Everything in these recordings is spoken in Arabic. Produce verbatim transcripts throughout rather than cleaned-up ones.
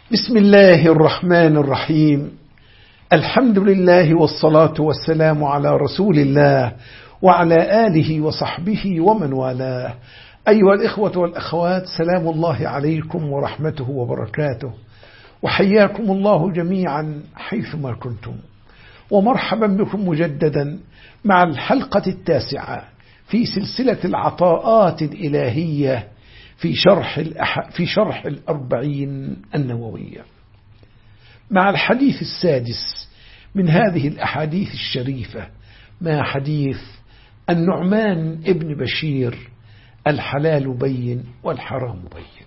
بسم الله الرحمن الرحيم. الحمد لله والصلاة والسلام على رسول الله وعلى آله وصحبه ومن والاه. أيها الإخوة والأخوات، سلام الله عليكم ورحمته وبركاته، وحياكم الله جميعا حيثما كنتم، ومرحبا بكم مجددا مع الحلقة التاسعة في سلسلة العطاءات الإلهية في شرح الأح... في شرح الأربعين النووية، مع الحديث السادس من هذه الأحاديث الشريفة، مع حديث النعمان ابن بشير: الحلال بين والحرام بين.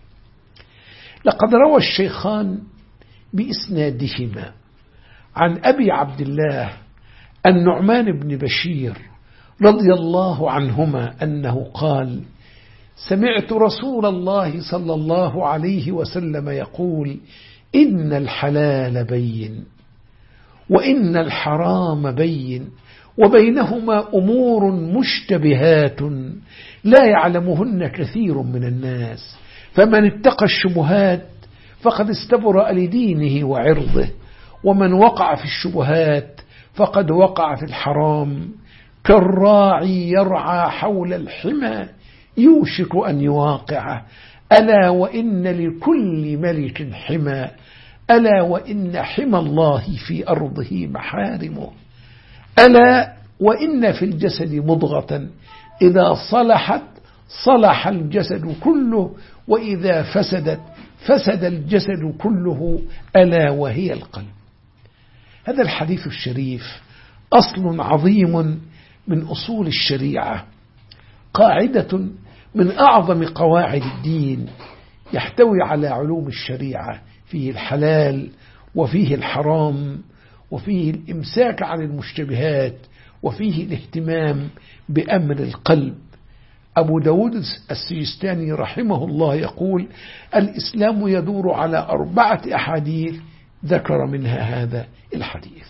لقد روى الشيخان بإسنادهما عن أبي عبد الله النعمان بن بشير رضي الله عنهما أنه قال: سمعت رسول الله صلى الله عليه وسلم يقول: إن الحلال بين وإن الحرام بين وبينهما أمور مشتبهات لا يعلمهن كثير من الناس، فمن اتقى الشبهات فقد استبرأ لدينه وعرضه، ومن وقع في الشبهات فقد وقع في الحرام. كالراعي يرعى حول الحمى يوشك أن يواقعه، ألا وإن لكل ملك حمى، ألا وإن حمى الله في أرضه محارمه، ألا وإن في الجسد مضغة إذا صلحت صلح الجسد كله، وإذا فسدت فسد الجسد كله، ألا وهي القلب. هذا الحديث الشريف أصل عظيم من أصول الشريعة، قاعدة من أعظم قواعد الدين، يحتوي على علوم الشريعة، فيه الحلال وفيه الحرام، وفيه الإمساك عن المشتبهات، وفيه الاهتمام بأمر القلب. أبو داود السجستاني رحمه الله يقول: الإسلام يدور على أربعة أحاديث، ذكر منها هذا الحديث.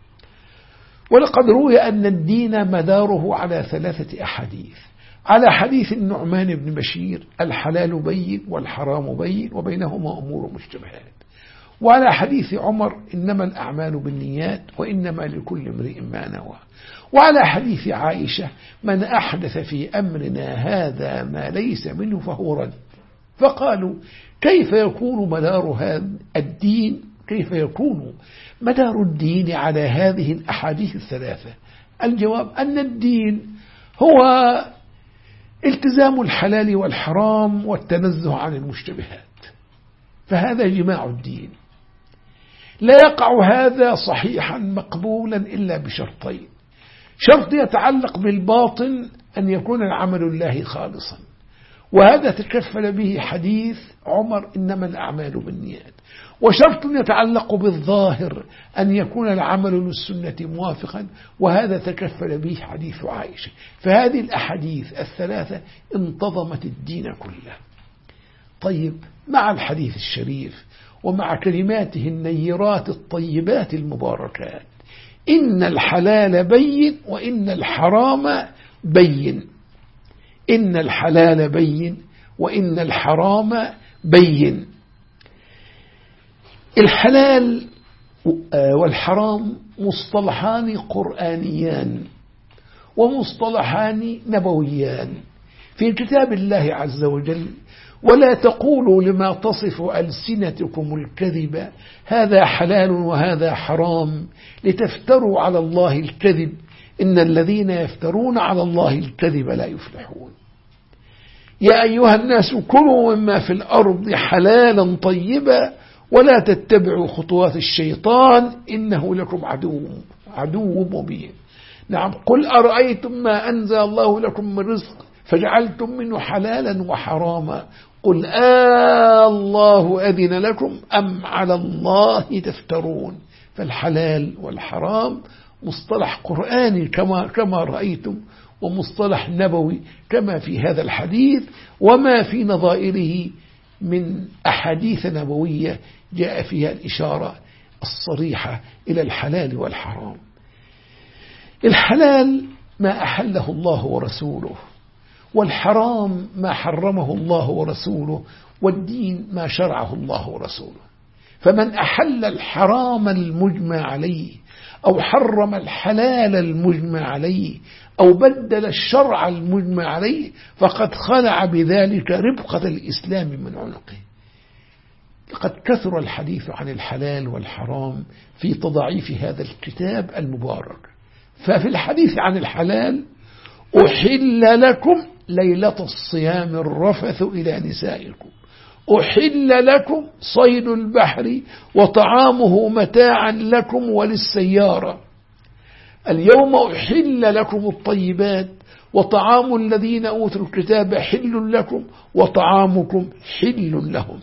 ولقد روي أن الدين مداره على ثلاثة أحاديث: على حديث النعمان بن بشير: الحلال بين والحرام بين وبينهما أمور مشتبهات، وعلى حديث عمر: إنما الأعمال بالنيات وإنما لكل امرئ ما نوى، وعلى حديث عائشة: من أحدث في أمرنا هذا ما ليس منه فهو رد. فقالوا: كيف يكون مدار هذا الدين كيف يكون مدار الدين على هذه الأحاديث الثلاثة؟ الجواب أن الدين هو التزام الحلال والحرام والتنزه عن المشتبهات، فهذا جماع الدين. لا يقع هذا صحيحا مقبولا إلا بشرطين: شرط يتعلق بالباطن، أن يكون العمل لله خالصا، وهذا تكفل به حديث عمر: إنما الأعمال بالنيات. وشرط يتعلق بالظاهر، أن يكون العمل للسنة موافقا، وهذا تكفل به حديث عائشة. فهذه الأحاديث الثلاثة انتظمت الدين كله. طيب، مع الحديث الشريف ومع كلماته النيرات الطيبات المباركات: إن الحلال بين وإن الحرام بين، إن الحلال بين وإن الحرام بين. الحلال والحرام مصطلحان قرآنيان ومصطلحان نبويان في كتاب الله عز وجل: ولا تقولوا لما تصف ألسنتكم الكذب هذا حلال وهذا حرام لتفتروا على الله الكذب إن الذين يفترون على الله الكذب لا يفلحون. يا أيها الناس كلوا مما في الأرض حلالا طيبا ولا تتبعوا خطوات الشيطان إنه لكم عدو عدو مبين. نعم، قل أرأيتم ما أنزل الله لكم من رزق فجعلتم منه حلالا وحراما، قل آه الله أذن لكم أم على الله تفترون. فالحلال والحرام مصطلح قرآني كما كما رأيتم، ومصطلح نبوي كما في هذا الحديث، وما في نظائره من أحاديث نبوية جاء فيها الإشارة الصريحة إلى الحلال والحرام. الحلال ما أحله الله ورسوله، والحرام ما حرمه الله ورسوله، والدين ما شرعه الله ورسوله. فمن أحل الحرام المجمع عليه أو حرم الحلال المجمع عليه أو بدل الشرع المجمع عليه فقد خلع بذلك ربقة الإسلام من عنقه. قد كثر الحديث عن الحلال والحرام في تضعيف هذا الكتاب المبارك. ففي الحديث عن الحلال: أحل لكم ليلة الصيام الرفث إلى نسائكم، أحل لكم صيد البحر وطعامه متاعا لكم وللسيارة، اليوم أحل لكم الطيبات وطعام الذين أوتوا الكتاب حل لكم وطعامكم حل لهم،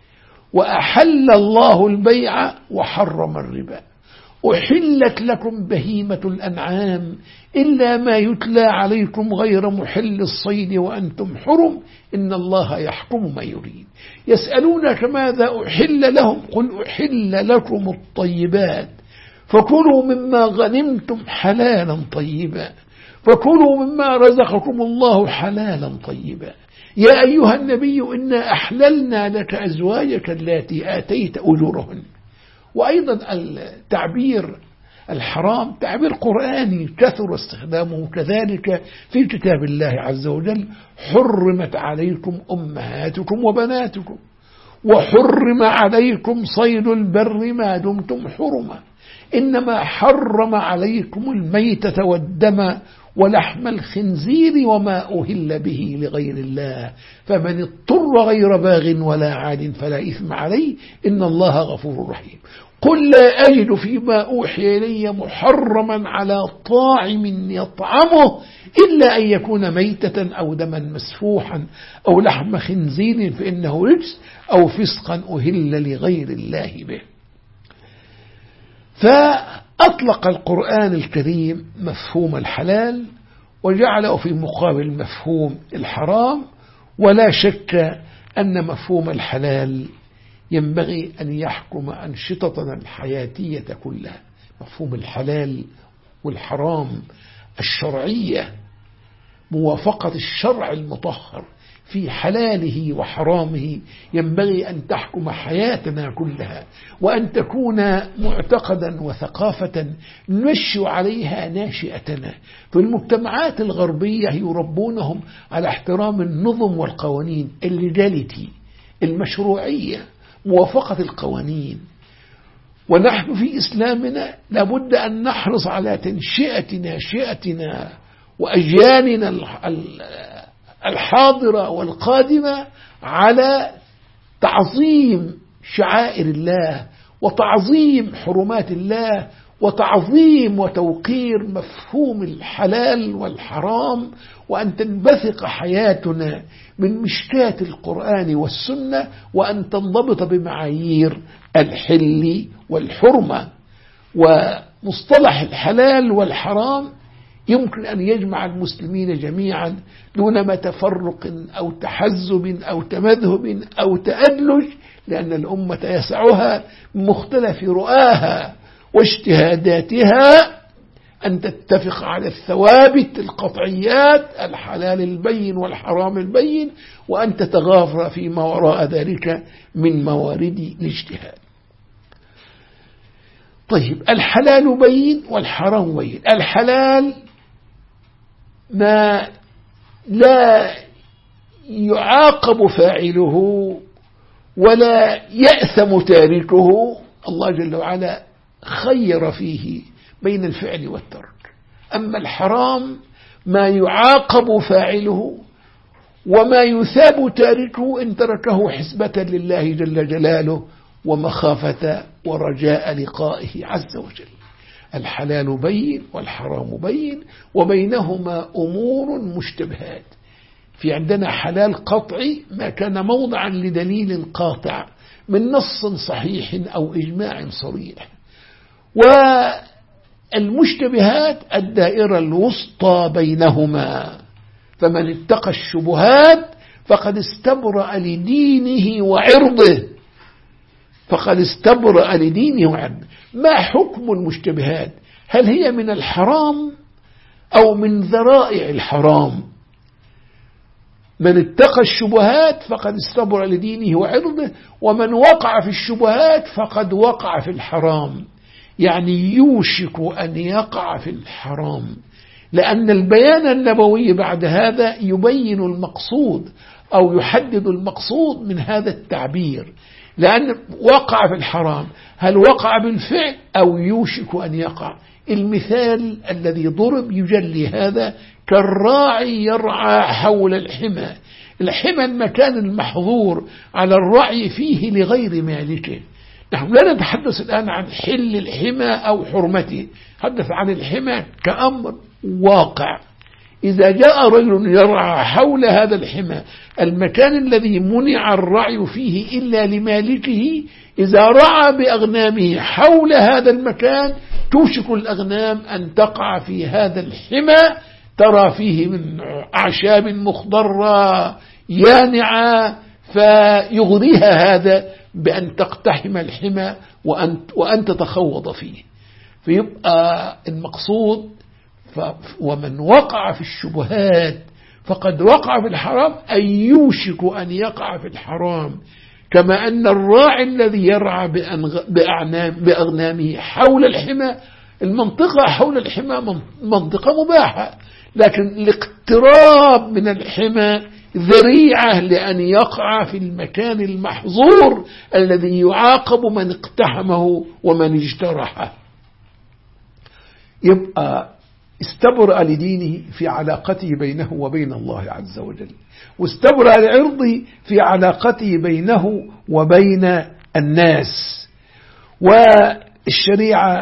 وأحل الله البيع وحرم الربا، أحلت لكم بهيمة الأنعام إلا ما يتلى عليكم غير محل الصيد وأنتم حرم إن الله يحكم ما يريد. يسألونك ماذا أحل لهم قل أحل لكم الطيبات فكلوا مما غنمتم حلالا طيبا فكلوا مما رزقكم الله حلالا طيبا يا أيها النبي إنا أحللنا لك أزواجك التي آتيت أجورهن. وأيضا التعبير الحرام تعبير قرآني كثر استخدامه كذلك في كتاب الله عز وجل: حرمت عليكم أمهاتكم وبناتكم وحرم عليكم صيد البر ما دمتم حرما إنما حرم عليكم الميتة والدم ولحم الخنزير وما أهل به لغير الله فمن اضطر غير باغ ولا عاد فلا إثم عليه إن الله غفور رحيم. قل لا أجد فيما أوحي إلي محرما على طاعم يطعمه إلا أن يكون ميتة أو دما مسفوحا أو لحم خنزير فإنه رجس أو فسقا أهل لغير الله به. فأطلق القرآن الكريم مفهوم الحلال وجعله في مقابل مفهوم الحرام، ولا شك أن مفهوم الحلال ينبغي أن يحكم أنشطتنا الحياتية كلها. مفهوم الحلال والحرام الشرعية، موافقة الشرع المطهر في حلاله وحرامه ينبغي أن تحكم حياتنا كلها، وأن تكون معتقدا وثقافة نمشي عليها ناشئتنا. في المجتمعات الغربية يربونهم على احترام النظم والقوانين، الليجاليتي، المشروعية، موافقة القوانين. ونحن في إسلامنا لابد أن نحرص على تنشئة ناشئتنا وأجيالنا الحاضرة والقادمة على تعظيم شعائر الله وتعظيم حرمات الله وتعظيم وتوقير مفهوم الحلال والحرام، وأن تنبثق حياتنا من مشكاة القرآن والسنة، وأن تنضبط بمعايير الحل والحرمة. ومصطلح الحلال والحرام يمكن أن يجمع المسلمين جميعا دون ما تفرق أو تحزب أو تمذهب أو تأدلج، لأن الأمة يسعها مختلف رؤاها واجتهاداتها أن تتفق على الثوابت القطعيات، الحلال البين والحرام البين، وأن تتغافر فيما وراء ذلك من موارد الاجتهاد. طيب، الحلال بين والحرام بين. الحلال ما لا يعاقب فاعله ولا يأثم تاركه، الله جل وعلا خير فيه بين الفعل والترك. أما الحرام ما يعاقب فاعله وما يثاب تاركه إن تركه حسبة لله جل جلاله ومخافة ورجاء لقائه عز وجل. الحلال بين والحرام بين، وبينهما أمور مشتبهات. في عندنا حلال قطعي ما كان موضعا لدليل قاطع من نص صحيح أو إجماع صريح، والمشتبهات الدائرة الوسطى بينهما. فمن اتقى الشبهات فقد استبرأ لدينه وعرضه فقد استبرأ لدينه وعرضه. ما حكم المشتبهات؟ هل هي من الحرام أو من ذرائع الحرام؟ من اتقى الشبهات فقد استبرأ لدينه وعرضه، ومن وقع في الشبهات فقد وقع في الحرام. يعني يوشك أن يقع في الحرام، لأن البيان النبوي بعد هذا يبين المقصود أو يحدد المقصود من هذا التعبير، لأن وقع في الحرام هل وقع بالفعل أو يوشك أن يقع. المثال الذي ضرب يجلي هذا، كالراعي يرعى حول الحمى. الحمى المكان المحظور على الرعي فيه لغير مالكه. نحن لا نتحدث الآن عن حل الحمى أو حرمته، نتحدث عن الحمى كأمر واقع. إذا جاء رجل يرعى حول هذا الحمى، المكان الذي منع الرعي فيه إلا لمالكه، إذا رعى بأغنامه حول هذا المكان توشك الأغنام أن تقع في هذا الحمى، ترى فيه من أعشاب مخضرة يانعة، فيغريها هذا بأن تقتحم الحمى وأن, وأن تتخوض فيه. فيبقى المقصود ومن وقع في الشبهات فقد وقع في الحرام، أي يوشك أن يقع في الحرام، كما أن الراعي الذي يرعى بأغنامه حول الحمى، المنطقة حول الحمى منطقة مباحة، لكن الاقتراب من الحمى ذريعة لأن يقع في المكان المحظور الذي يعاقب من اقتحمه ومن اجترحه. يبقى استبرأ لدينه في علاقته بينه وبين الله عز وجل، واستبرأ لعرضه في علاقته بينه وبين الناس. والشريعة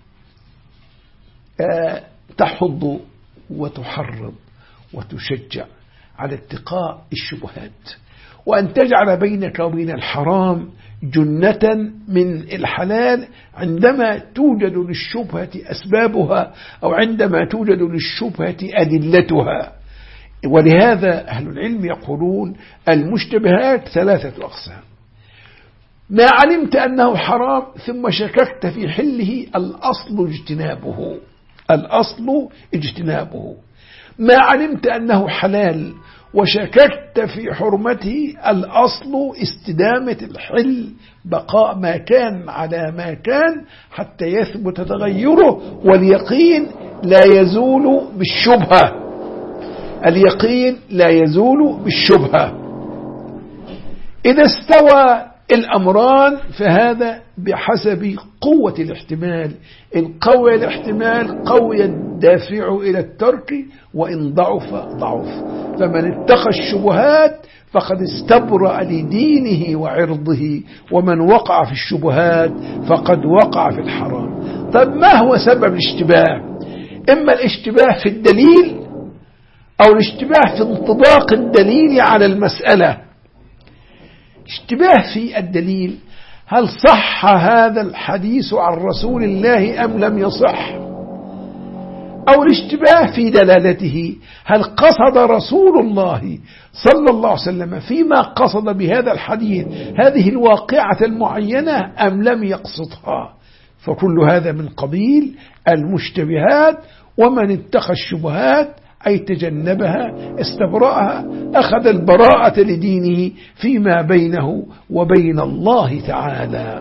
تحض وتحرض وتشجع على اتقاء الشبهات، وأن تجعل بينك وبين الحرام جنة من الحلال عندما توجد للشبهة أسبابها، أو عندما توجد للشبهة أدلتها. ولهذا أهل العلم يقولون المشتبهات ثلاثة أقسام: ما علمت أنه حرام ثم شككت في حله، الأصل اجتنابه، الأصل اجتنابه. ما علمت أنه حلال وشككت في حرمته، الأصل استدامة الحل، بقاء ما كان على ما كان حتى يثبت تغيره. واليقين لا يزول بالشبهة، اليقين لا يزول بالشبهة. إذا استوى الأمران فهذا بحسب قوة الاحتمال، إن قوي الاحتمال قوي الدافع إلى الترك، وإن ضعف ضعف. فمن اتقى الشبهات فقد استبرأ لدينه وعرضه، ومن وقع في الشبهات فقد وقع في الحرام. طيب ما هو سبب الاشتباه؟ إما الاشتباه في الدليل، أو الاشتباه في انطباق الدليل على المسألة. اشتباه في الدليل، هل صح هذا الحديث عن رسول الله أم لم يصح؟ أو الاشتباه في دلالته، هل قصد رسول الله صلى الله عليه وسلم فيما قصد بهذا الحديث هذه الواقعة المعينة أم لم يقصدها؟ فكل هذا من قبيل المشتبهات. ومن اتقى الشبهات أي تجنبها استبرأها، أخذ البراءة لدينه فيما بينه وبين الله تعالى.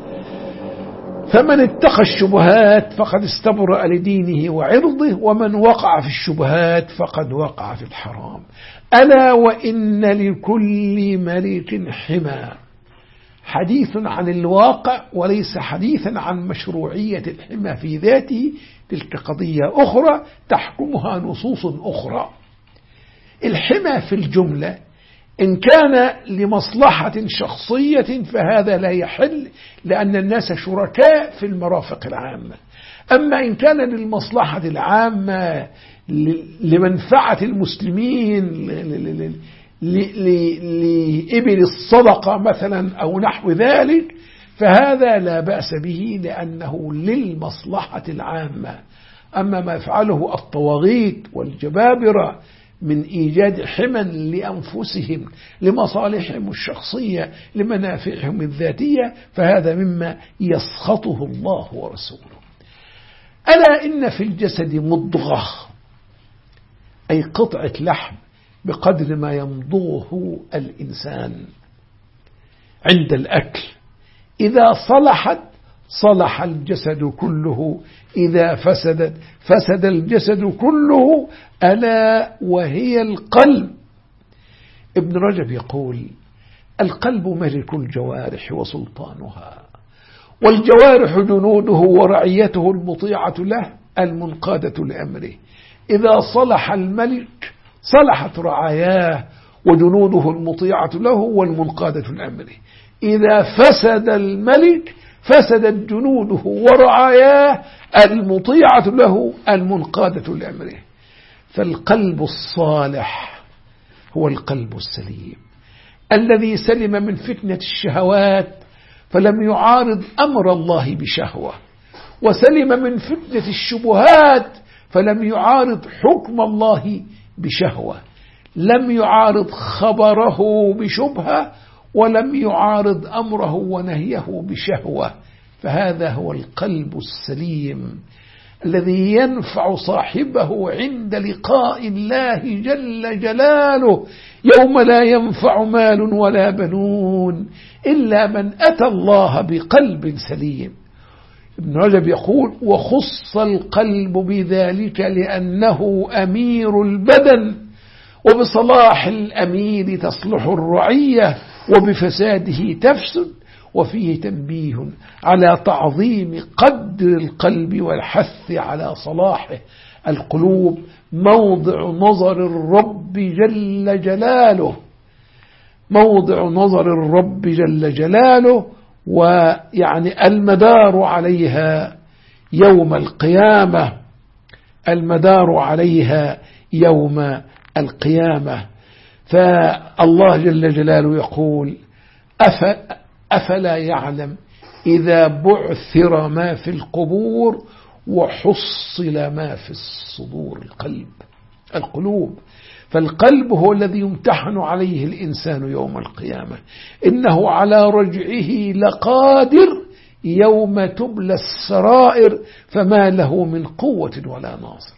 فمن اتقى الشبهات فقد استبرأ لدينه وعرضه، ومن وقع في الشبهات فقد وقع في الحرام. ألا وإن لكل ملك حمى، حديث عن الواقع وليس حديثا عن مشروعية الحمى في ذاته، تلك قضية أخرى تحكمها نصوص أخرى. الحمى في الجملة إن كان لمصلحة شخصية فهذا لا يحل، لأن الناس شركاء في المرافق العامة. أما إن كان للمصلحة العامة لمنفعة المسلمين، لإبل الصدقة مثلا أو نحو ذلك، فهذا لا بأس به لأنه للمصلحة العامة. أما ما يفعله الطواغيت والجبابرة من إيجاد حمى لأنفسهم لمصالحهم الشخصية لمنافعهم الذاتية، فهذا مما يسخطه الله ورسوله. ألا إن في الجسد مضغة، أي قطعة لحم بقدر ما يمضغه الإنسان عند الأكل. إذا صلحت صلح الجسد كله، إذا فسدت فسد الجسد كله، ألا وهي القلب. ابن رجب يقول: القلب ملك الجوارح وسلطانها، والجوارح جنوده ورعيته المطيعة له المنقادة لأمره. إذا صلح الملك صلحت رعاياه وجنوده المطيعة له والمنقادة لأمره. إذا فسد الملك فسدت جنوده ورعاياه المطيعة له المنقادة لأمره. فالقلب الصالح هو القلب السليم الذي سلم من فتنة الشهوات فلم يعارض أمر الله بشهوة، وسلم من فتنة الشبهات فلم يعارض حكم الله بشهوة، لم يعارض خبره بشبهة، ولم يعارض أمره ونهيه بشهوة. فهذا هو القلب السليم الذي ينفع صاحبه عند لقاء الله جل جلاله يوم لا ينفع مال ولا بنون إلا من أتى الله بقلب سليم. ابن رجب يقول: وخص القلب بذلك لأنه أمير البدن، وبصلاح الأمير تصلح الرعية، وبفساده تفسد. وفيه تنبيه على تعظيم قدر القلب والحث على صلاحه. القلوب موضع نظر الرب جل جلاله، موضع نظر الرب جل جلاله، ويعني المدار عليها يوم القيامة، المدار عليها يوم القيامة. فالله جل جلاله يقول: أفلا يعلم إذا بعثر ما في القبور وحصل ما في الصدور. القلب، القلوب. فالقلب هو الذي يمتحن عليه الإنسان يوم القيامة. إنه على رجعه لقادر يوم تبلى السرائر فما له من قوة ولا ناصر.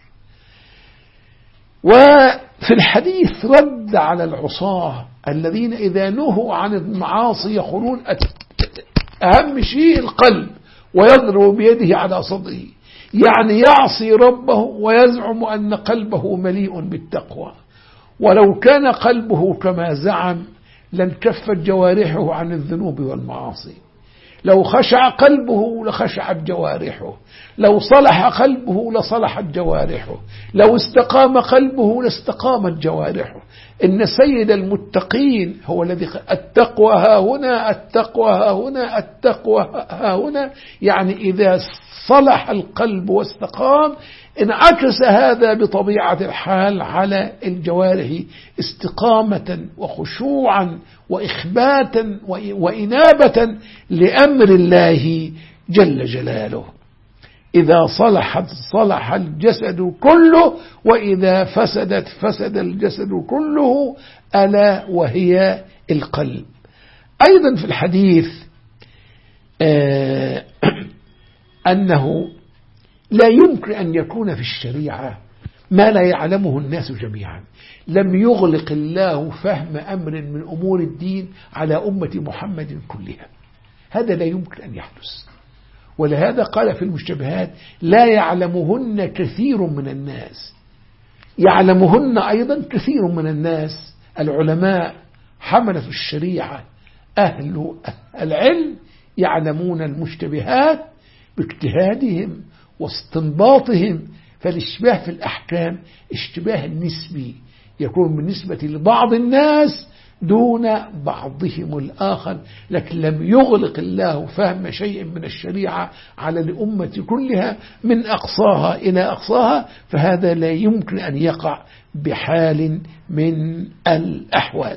وفي الحديث رد على العصاة الذين إذا نهوا عن المعاصي يقولون أهم شيء القلب، ويضرب بيده على صدره، يعني يعصي ربه ويزعم أن قلبه مليء بالتقوى. ولو كان قلبه كما زعم لانكفت جوارحه عن الذنوب والمعاصي. لو خشع قلبه لخشعت جوارحه، لو صلح قلبه لصلحت جوارحه، لو استقام قلبه لاستقامت جوارحه. إن سيد المتقين هو الذي التقوى ها هنا، التقوى ها هنا، التقوى ها هنا. يعني إذا صلح القلب واستقام انعكس هذا بطبيعة الحال على الجوارح استقامة وخشوعا وإخباتا وإنابة لأمر الله جل جلاله. إذا صلحت صلح الجسد كله، وإذا فسدت فسد الجسد كله، ألا وهي القلب. أيضا في الحديث آه أنه لا يمكن أن يكون في الشريعة ما لا يعلمه الناس جميعا. لم يغلق الله فهم أمر من أمور الدين على أمة محمد كلها، هذا لا يمكن أن يحدث. ولهذا قال في المشتبهات: لا يعلمهن كثير من الناس. يعلمهن أيضا كثير من الناس، العلماء حملة الشريعة أهل العلم يعلمون المشتبهات باجتهادهم واستنباطهم. فالاشتباه في الأحكام اشتباه نسبي، يكون بالنسبة لبعض الناس دون بعضهم الآخر، لكن لم يغلق الله فهم شيء من الشريعة على الأمة كلها من أقصاها إلى أقصاها، فهذا لا يمكن أن يقع بحال من الأحوال.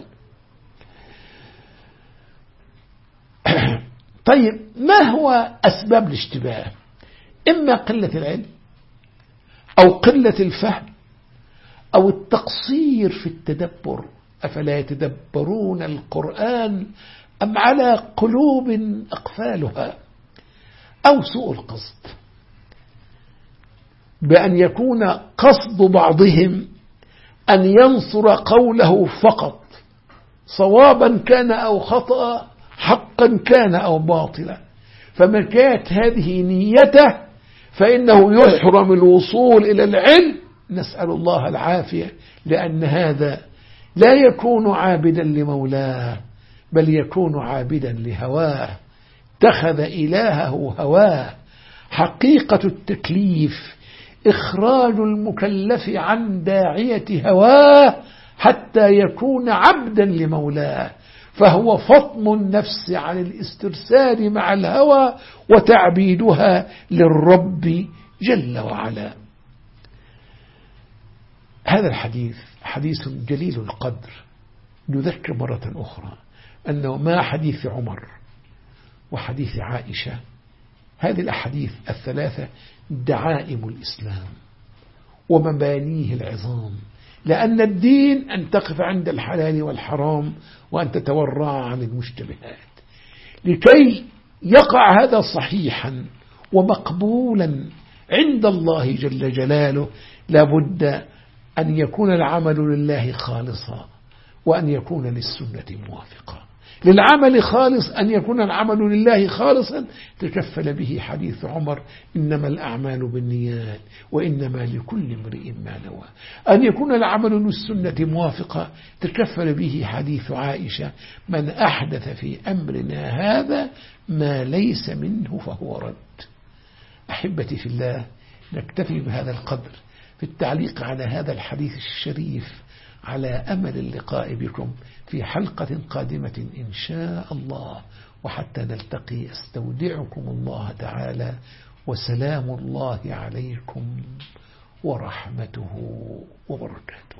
طيب، ما هو أسباب الاشتباه؟ إما قلة العلم أو قلة الفهم أو التقصير في التدبر. أفلا يتدبرون القرآن أم على قلوب أقفالها؟ أو سوء القصد، بأن يكون قصد بعضهم أن ينصر قوله فقط، صوابا كان أو خطأ، حقا كان أو باطلا. فمن كانت هذه نيته فإنه يحرم الوصول إلى العلم، نسأل الله العافية، لأن هذا لا يكون عابدا لمولاه بل يكون عابدا لهواه، اتخذ إلهه هواه. حقيقة التكليف إخراج المكلف عن داعية هواه حتى يكون عبدا لمولاه، فهو فطم النفس عن الاسترسال مع الهوى وتعبيدها للرب جل وعلا. هذا الحديث حديث جليل القدر. نذكر مرة أخرى أنه ما حديث عمر وحديث عائشة، هذه الأحاديث الثلاثة دعائم الإسلام ومبانيه العظام، لأن الدين أن تقف عند الحلال والحرام وأن تتورع عن المشتبهات. لكي يقع هذا صحيحا ومقبولا عند الله جل جلاله لابد أن يكون العمل لله خالصا، وأن يكون للسنة موافقا. للعمل خالص أن يكون العمل لله خالصا تكفل به حديث عمر: إنما الأعمال بالنيات وإنما لكل امرئ ما نوى. أن يكون العمل للسنة موافقا تكفل به حديث عائشة: من أحدث في أمرنا هذا ما ليس منه فهو رد. أحبتي في الله، نكتفي بهذا القدر في التعليق على هذا الحديث الشريف، على أمل اللقاء بكم في حلقة قادمة إن شاء الله. وحتى نلتقي أستودعكم الله تعالى، وسلام الله عليكم ورحمته وبركاته.